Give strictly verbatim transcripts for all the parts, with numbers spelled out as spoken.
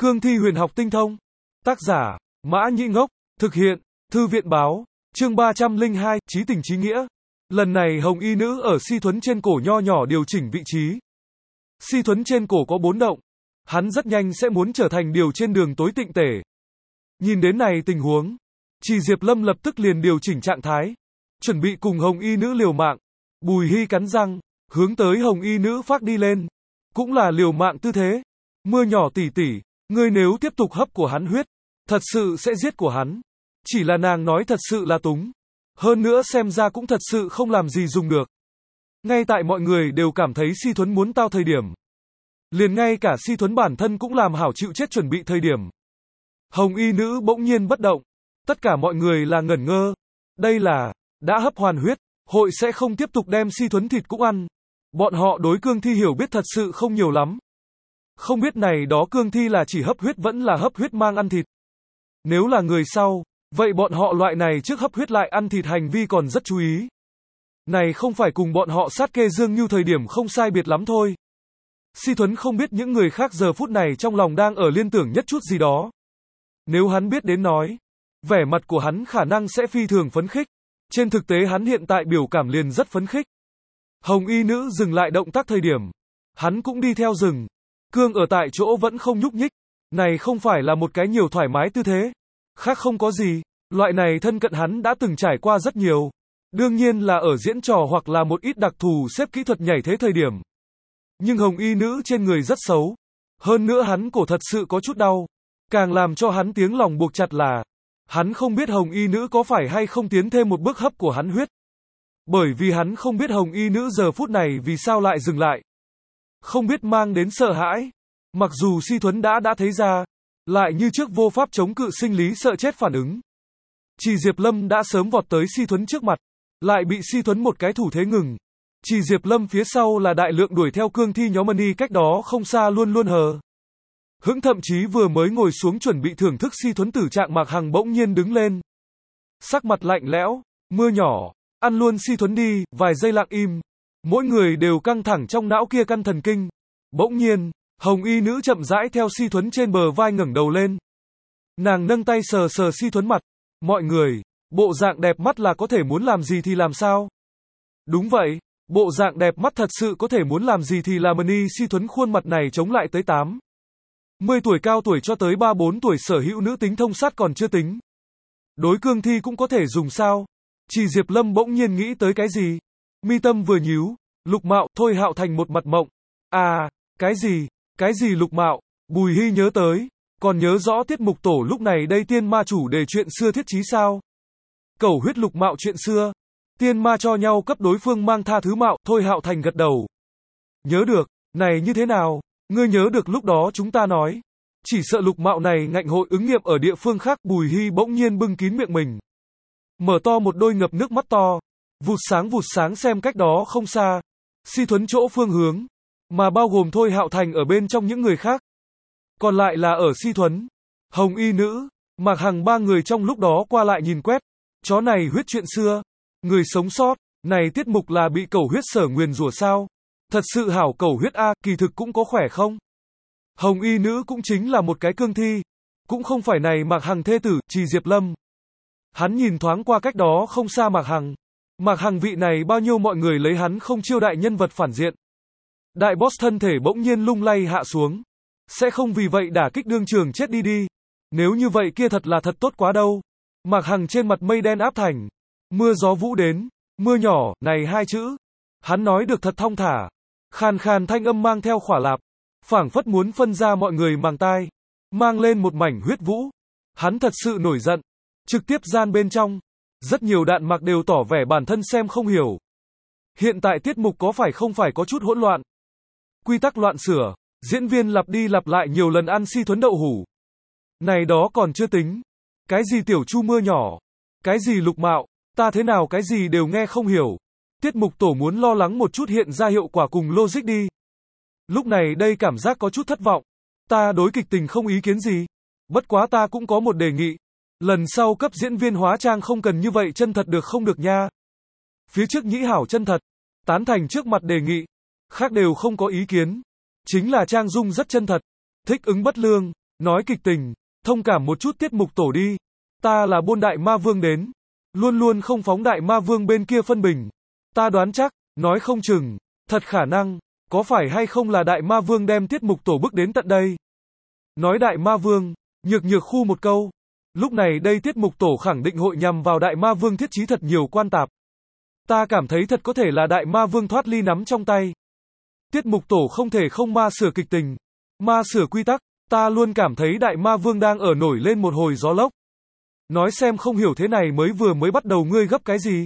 Cương thi huyền học tinh thông. Tác giả, Mã Nhĩ Ngốc. Thực hiện, Thư viện báo. Chương ba trăm lẻ hai, Chí tình chí nghĩa. Lần này hồng y nữ ở si thuấn trên cổ nho nhỏ điều chỉnh vị trí. Si thuấn trên cổ có bốn động. Hắn rất nhanh sẽ muốn trở thành điều trên đường tối tịnh tể. Nhìn đến này tình huống, Trì Diệp Lâm lập tức liền điều chỉnh trạng thái, chuẩn bị cùng hồng y nữ liều mạng. Bùi Hy cắn răng, hướng tới hồng y nữ phát đi lên. Cũng là liều mạng tư thế. Mưa nhỏ tỷ tỷ, ngươi nếu tiếp tục hấp của hắn huyết, thật sự sẽ giết của hắn. Chỉ là nàng nói thật sự là túng. Hơn nữa xem ra cũng thật sự không làm gì dùng được. Ngay tại mọi người đều cảm thấy si thuấn muốn tao thời điểm. Liền ngay cả si thuấn bản thân cũng làm hảo chịu chết chuẩn bị thời điểm. Hồng y nữ bỗng nhiên bất động. Tất cả mọi người là ngẩn ngơ. Đây là, đã hấp hoàn huyết, hội sẽ không tiếp tục đem si thuấn thịt cũng ăn. Bọn họ đối cương thi hiểu biết thật sự không nhiều lắm. Không biết này đó cương thi là chỉ hấp huyết vẫn là hấp huyết mang ăn thịt. Nếu là người sau, vậy bọn họ loại này trước hấp huyết lại ăn thịt hành vi còn rất chú ý. Này không phải cùng bọn họ sát kê Dương Như thời điểm không sai biệt lắm thôi. Si thuấn không biết những người khác giờ phút này trong lòng đang ở liên tưởng nhất chút gì đó. Nếu hắn biết đến nói, vẻ mặt của hắn khả năng sẽ phi thường phấn khích. Trên thực tế hắn hiện tại biểu cảm liền rất phấn khích. Hồng y nữ dừng lại động tác thời điểm. Hắn cũng đi theo dừng. Cương ở tại chỗ vẫn không nhúc nhích. Này không phải là một cái nhiều thoải mái tư thế. Khác không có gì. Loại này thân cận hắn đã từng trải qua rất nhiều. Đương nhiên là ở diễn trò hoặc là một ít đặc thù xếp kỹ thuật nhảy thế thời điểm. Nhưng hồng y nữ trên người rất xấu. Hơn nữa hắn cổ thật sự có chút đau. Càng làm cho hắn tiếng lòng buộc chặt là hắn không biết hồng y nữ có phải hay không tiến thêm một bước hấp của hắn huyết. Bởi vì hắn không biết hồng y nữ giờ phút này vì sao lại dừng lại. Không biết mang đến sợ hãi. Mặc dù si thuấn đã đã thấy ra, lại như trước vô pháp chống cự sinh lý sợ chết phản ứng. Trì Diệp Lâm đã sớm vọt tới si thuấn trước mặt, lại bị si thuấn một cái thủ thế ngừng. Trì Diệp Lâm phía sau là đại lượng đuổi theo cương thi nhóm đi cách đó không xa luôn luôn hờ. Hững thậm chí vừa mới ngồi xuống chuẩn bị thưởng thức si thuấn tử trạng Mạc Hằng bỗng nhiên đứng lên. Sắc mặt lạnh lẽo, mưa nhỏ, ăn luôn si thuấn đi, vài giây lặng im. Mỗi người đều căng thẳng trong não kia căn thần kinh. Bỗng nhiên, hồng y nữ chậm rãi theo si thuấn trên bờ vai ngẩng đầu lên. Nàng nâng tay sờ sờ si thuấn mặt. Mọi người, bộ dạng đẹp mắt là có thể muốn làm gì thì làm sao? Đúng vậy, bộ dạng đẹp mắt thật sự có thể muốn làm gì thì làm. Ni si thuấn khuôn mặt này chống lại tới tám mươi tuổi cao tuổi cho tới ba bốn tuổi sở hữu nữ tính thông sát còn chưa tính. Đối cương thi cũng có thể dùng sao? Trì Diệp Lâm bỗng nhiên nghĩ tới cái gì? Mi tâm vừa nhíu, Lục Mạo, Thôi Hạo Thành một mặt mộng. À, cái gì? Cái gì Lục Mạo? Bùi Hy nhớ tới, còn nhớ rõ tiết mục tổ lúc này đây tiên ma chủ đề chuyện xưa thiết chí sao? Cẩu huyết Lục Mạo chuyện xưa. Tiên ma cho nhau cấp đối phương mang tha thứ mạo, Thôi Hạo Thành gật đầu. Nhớ được, này như thế nào? Ngươi nhớ được lúc đó chúng ta nói. Chỉ sợ Lục Mạo này ngạnh hội ứng nghiệm ở địa phương khác. Bùi Hy bỗng nhiên bưng kín miệng mình. Mở to một đôi ngập nước mắt to. Vụt sáng vụt sáng xem cách đó không xa. Si thuấn chỗ phương hướng. Mà bao gồm Thôi Hạo Thành ở bên trong những người khác. Còn lại là ở si thuấn, hồng y nữ, Mạc Hằng ba người trong lúc đó qua lại nhìn quét. Chó này huyết chuyện xưa. Người sống sót, này tiết mục là bị cẩu huyết sở nguyền rủa sao? Thật sự hảo cẩu huyết a, kỳ thực cũng có khỏe không? Hồng y nữ cũng chính là một cái cương thi. Cũng không phải này Mạc Hằng thê tử, Trì Diệp Lâm. Hắn nhìn thoáng qua cách đó không xa Mạc Hằng. Mạc Hằng vị này bao nhiêu mọi người lấy hắn không chiêu đại nhân vật phản diện. Đại boss thân thể bỗng nhiên lung lay hạ xuống. Sẽ không vì vậy đả kích đương trường chết đi đi. Nếu như vậy kia thật là thật tốt quá đâu. Mạc Hằng trên mặt mây đen áp thành. Mưa gió vũ đến. Mưa nhỏ, này hai chữ. Hắn nói được thật thong thả. Khàn khàn thanh âm mang theo khỏa lạp. Phảng phất muốn phân ra mọi người màng tai. Mang lên một mảnh huyết vũ. Hắn thật sự nổi giận. Trực tiếp gian bên trong. Rất nhiều đạn mạc đều tỏ vẻ bản thân xem không hiểu. Hiện tại tiết mục có phải không phải có chút hỗn loạn. Quy tắc loạn sửa. Diễn viên lặp đi lặp lại nhiều lần ăn si thuấn đậu hủ. Này đó còn chưa tính. Cái gì tiểu chu mưa nhỏ. Cái gì Lục Mạo. Ta thế nào cái gì đều nghe không hiểu. Tiết mục tổ muốn lo lắng một chút hiện ra hiệu quả cùng logic đi. Lúc này đây cảm giác có chút thất vọng. Ta đối kịch tình không ý kiến gì. Bất quá ta cũng có một đề nghị. Lần sau cấp diễn viên hóa trang không cần như vậy chân thật được không được nha. Phía trước nhĩ hảo chân thật. Tán thành trước mặt đề nghị. Khác đều không có ý kiến. Chính là trang dung rất chân thật. Thích ứng bất lương. Nói kịch tình, thông cảm một chút tiết mục tổ đi. Ta là Bôn Đại Ma Vương đến. Luôn luôn không phóng Đại Ma Vương bên kia phân bình. Ta đoán chắc, nói không chừng, thật khả năng, có phải hay không là Đại Ma Vương đem tiết mục tổ bức đến tận đây. Nói Đại Ma Vương, nhược nhược khu một câu. Lúc này đây tiết mục tổ khẳng định hội nhằm vào Đại Ma Vương thiết trí thật nhiều quan tạp. Ta cảm thấy thật có thể là Đại Ma Vương thoát ly nắm trong tay. Tiết mục tổ không thể không ma sửa kịch tình, ma sửa quy tắc, ta luôn cảm thấy Đại Ma Vương đang ở nổi lên một hồi gió lốc. Nói xem không hiểu thế này mới vừa mới bắt đầu ngươi gấp cái gì.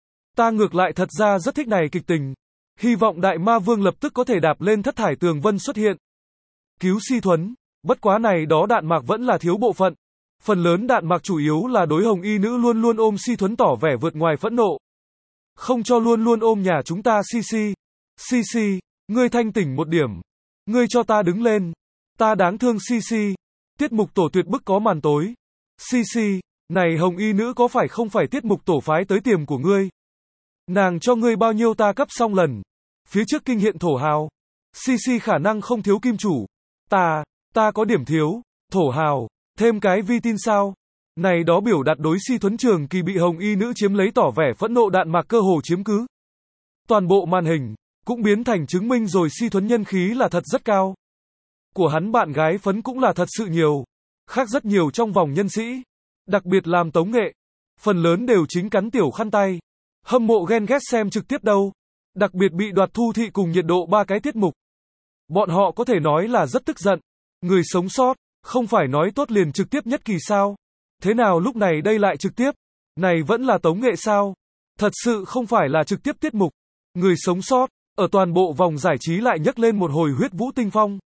Ta ngược lại thật ra rất thích này kịch tình. Hy vọng Đại Ma Vương lập tức có thể đạp lên thất thải tường vân xuất hiện. Cứu Si Thuấn, bất quá này đó đạn mạc vẫn là thiếu bộ phận. Phần lớn đạn mạc chủ yếu là đối hồng y nữ luôn luôn ôm Si Thuấn tỏ vẻ vượt ngoài phẫn nộ. Không cho luôn luôn ôm nhà chúng ta Si Si. Si Si, ngươi thanh tỉnh một điểm. Ngươi cho ta đứng lên. Ta đáng thương Si Si. Tiết mục tổ tuyệt bức có màn tối. Si Si, này hồng y nữ có phải không phải tiết mục tổ phái tới tiềm của ngươi? Nàng cho ngươi bao nhiêu ta cấp xong lần. Phía trước kinh hiện thổ hào. Si Si khả năng không thiếu kim chủ. Ta, ta có điểm thiếu. Thổ hào, thêm cái vi tin sao? Này đó biểu đạt đối Si Thuấn Trường Kỳ bị hồng y nữ chiếm lấy tỏ vẻ phẫn nộ đạn mạc cơ hồ chiếm cứ. Toàn bộ màn hình, cũng biến thành chứng minh rồi Si Thuấn nhân khí là thật rất cao. Của hắn bạn gái phấn cũng là thật sự nhiều. Khác rất nhiều trong vòng nhân sĩ. Đặc biệt làm tống nghệ. Phần lớn đều chính cắn tiểu khăn tay. Hâm mộ ghen ghét xem trực tiếp đâu. Đặc biệt bị đoạt thu thị cùng nhiệt độ ba cái tiết mục. Bọn họ có thể nói là rất tức giận. Người sống sót, không phải nói tốt liền trực tiếp nhất kỳ sao? Thế nào lúc này đây lại trực tiếp? Này vẫn là tống nghệ sao? Thật sự không phải là trực tiếp tiết mục. Người sống sót, ở toàn bộ vòng giải trí lại nhấc lên một hồi huyết vũ tinh phong.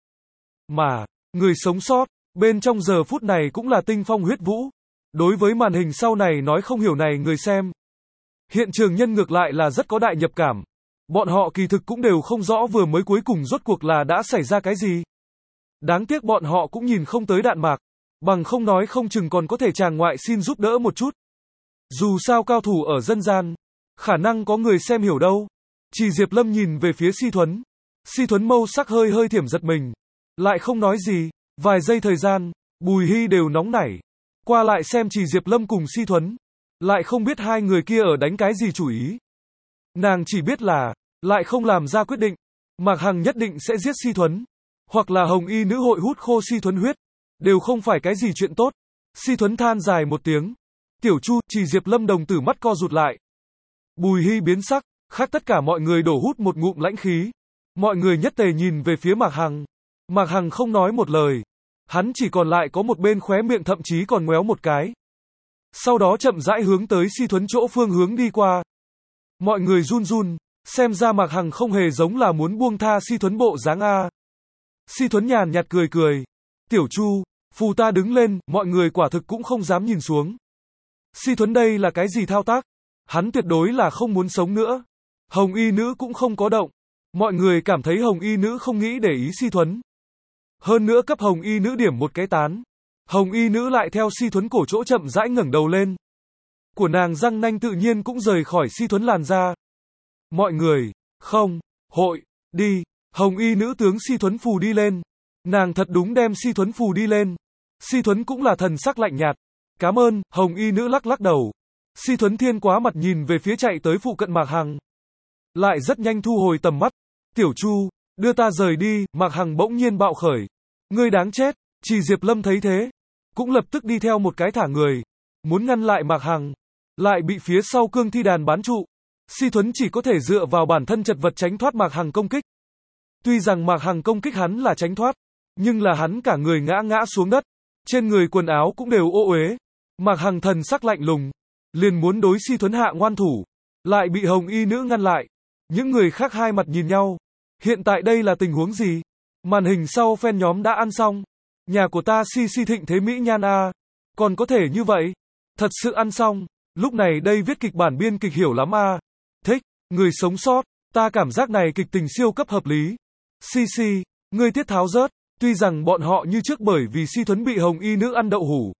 Mà, người sống sót, bên trong giờ phút này cũng là tinh phong huyết vũ. Đối với màn hình sau này nói không hiểu này người xem. Hiện trường nhân ngược lại là rất có đại nhập cảm. Bọn họ kỳ thực cũng đều không rõ vừa mới cuối cùng rốt cuộc là đã xảy ra cái gì. Đáng tiếc bọn họ cũng nhìn không tới đạn mạc. Bằng không nói không chừng còn có thể chàng ngoại xin giúp đỡ một chút. Dù sao cao thủ ở dân gian, khả năng có người xem hiểu đâu. Chỉ Diệp Lâm nhìn về phía Si Thuấn. Si Thuấn mâu sắc hơi hơi thiểm giật mình. Lại không nói gì. Vài giây thời gian, Bùi Hy đều nóng nảy. Qua lại xem Chỉ Diệp Lâm cùng Si Thuấn. Lại không biết hai người kia ở đánh cái gì chủ ý. Nàng chỉ biết là, lại không làm ra quyết định. Mạc Hằng nhất định sẽ giết Si Thuấn. Hoặc là hồng y nữ hội hút khô Si Thuấn huyết. Đều không phải cái gì chuyện tốt. Si Thuấn than dài một tiếng. Tiểu Chu, Chỉ Diệp Lâm đồng tử mắt co rụt lại. Bùi Hy biến sắc, khác tất cả mọi người đổ hút một ngụm lãnh khí. Mọi người nhất tề nhìn về phía Mạc Hằng. Mạc Hằng không nói một lời. Hắn chỉ còn lại có một bên khóe miệng thậm chí còn ngoéo một cái. Sau đó chậm rãi hướng tới Si Thuấn chỗ phương hướng đi qua. Mọi người run run, xem ra Mạc Hằng không hề giống là muốn buông tha Si Thuấn bộ dáng a. Si Thuấn nhàn nhạt cười cười. Tiểu Chu, phù ta đứng lên, mọi người quả thực cũng không dám nhìn xuống. Si Thuấn đây là cái gì thao tác? Hắn tuyệt đối là không muốn sống nữa. Hồng y nữ cũng không có động. Mọi người cảm thấy hồng y nữ không nghĩ để ý Si Thuấn. Hơn nữa cấp hồng y nữ điểm một cái tán. Hồng y nữ lại theo Si Thuấn cổ chỗ chậm rãi ngẩng đầu lên. Của nàng răng nanh tự nhiên cũng rời khỏi Si Thuấn làn da. Mọi người, không, hội, đi, hồng y nữ tướng Si Thuấn phù đi lên. Nàng thật đúng đem Si Thuấn phù đi lên. Si Thuấn cũng là thần sắc lạnh nhạt. Cảm ơn, hồng y nữ lắc lắc đầu. Si Thuấn thiên quá mặt nhìn về phía chạy tới phụ cận Mạc Hằng. Lại rất nhanh thu hồi tầm mắt. Tiểu Chu, đưa ta rời đi, Mạc Hằng bỗng nhiên bạo khởi. Ngươi đáng chết, Chỉ Diệp Lâm thấy thế. Cũng lập tức đi theo một cái thả người. Muốn ngăn lại Mạc Hằng. Lại bị phía sau cương thi đàn bán trụ. Si Thuấn chỉ có thể dựa vào bản thân chật vật tránh thoát Mạc Hằng công kích. Tuy rằng Mạc Hằng công kích hắn là tránh thoát. Nhưng là hắn cả người ngã ngã xuống đất. Trên người quần áo cũng đều ô uế. Mạc Hằng thần sắc lạnh lùng. Liền muốn đối Si Thuấn hạ ngoan thủ. Lại bị hồng y nữ ngăn lại. Những người khác hai mặt nhìn nhau. Hiện tại đây là tình huống gì? Màn hình sau fan nhóm đã ăn xong. Nhà của ta Si Si thịnh thế mỹ nhan a. Còn có thể như vậy? Thật sự ăn xong. Lúc này đây viết kịch bản biên kịch hiểu lắm a. Thích, người sống sót. Ta cảm giác này kịch tình siêu cấp hợp lý. Si Si, ngươi tiết tháo rớt. Tuy rằng bọn họ như trước bởi vì Si Thuấn bị hồng y nữ ăn đậu hủ.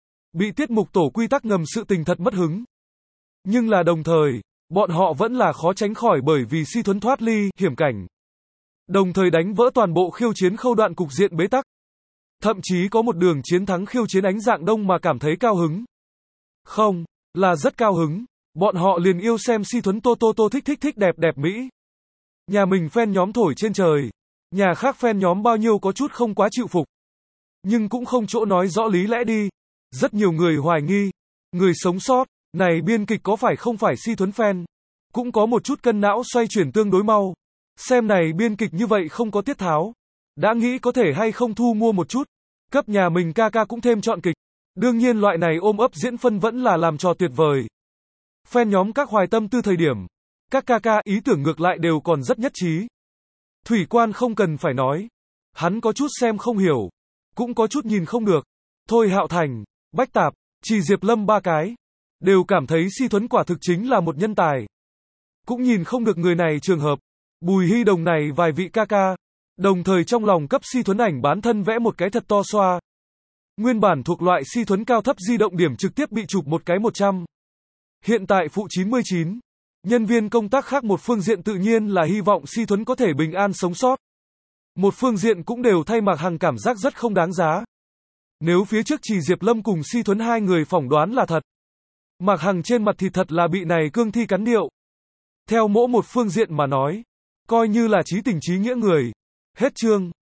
Bị tiết mục tổ quy tắc ngầm sự tình thật mất hứng. Nhưng là đồng thời, bọn họ vẫn là khó tránh khỏi bởi vì Si Thuấn thoát ly, hiểm cảnh. Đồng thời đánh vỡ toàn bộ khiêu chiến khâu đoạn cục diện bế tắc. Thậm chí có một đường chiến thắng khiêu chiến ánh dạng đông mà cảm thấy cao hứng. Không, là rất cao hứng. Bọn họ liền yêu xem Si Thuấn tô tô tô thích thích thích đẹp đẹp Mỹ. Nhà mình fan nhóm thổi trên trời. Nhà khác fan nhóm bao nhiêu có chút không quá chịu phục. Nhưng cũng không chỗ nói rõ lý lẽ đi. Rất nhiều người hoài nghi. Người sống sót, này biên kịch có phải không phải Si Thuấn fan? Cũng có một chút cân não xoay chuyển tương đối mau. Xem này biên kịch như vậy không có tiết tháo. Đã nghĩ có thể hay không thu mua một chút. Cấp nhà mình ca ca cũng thêm chọn kịch. Đương nhiên loại này ôm ấp diễn phân vẫn là làm trò tuyệt vời. Fan nhóm các hoài tâm tư thời điểm. Các ca ca ý tưởng ngược lại đều còn rất nhất trí. Thủy Quan không cần phải nói. Hắn có chút xem không hiểu. Cũng có chút nhìn không được. Thôi Hạo Thành, Bách Tạp, Trì Diệp Lâm ba cái. Đều cảm thấy Si Thuấn quả thực chính là một nhân tài. Cũng nhìn không được người này trường hợp. Bùi Hy Đồng này vài vị ca ca. Đồng thời trong lòng cấp Si Thuấn ảnh bán thân vẽ một cái thật to xoa. Nguyên bản thuộc loại Si Thuấn cao thấp di động điểm trực tiếp bị chụp một cái một trăm. Hiện tại phụ chín mươi chín. Nhân viên công tác khác một phương diện tự nhiên là hy vọng Si Thuấn có thể bình an sống sót. Một phương diện cũng đều thay Mạc Hằng cảm giác rất không đáng giá. Nếu phía trước Trì Diệp Lâm cùng Si Thuấn hai người phỏng đoán là thật. Mạc Hằng trên mặt thì thật là bị này cương thi cắn điệu. Theo mỗi một phương diện mà nói. Coi như là chí tình chí nghĩa người. Hết chương.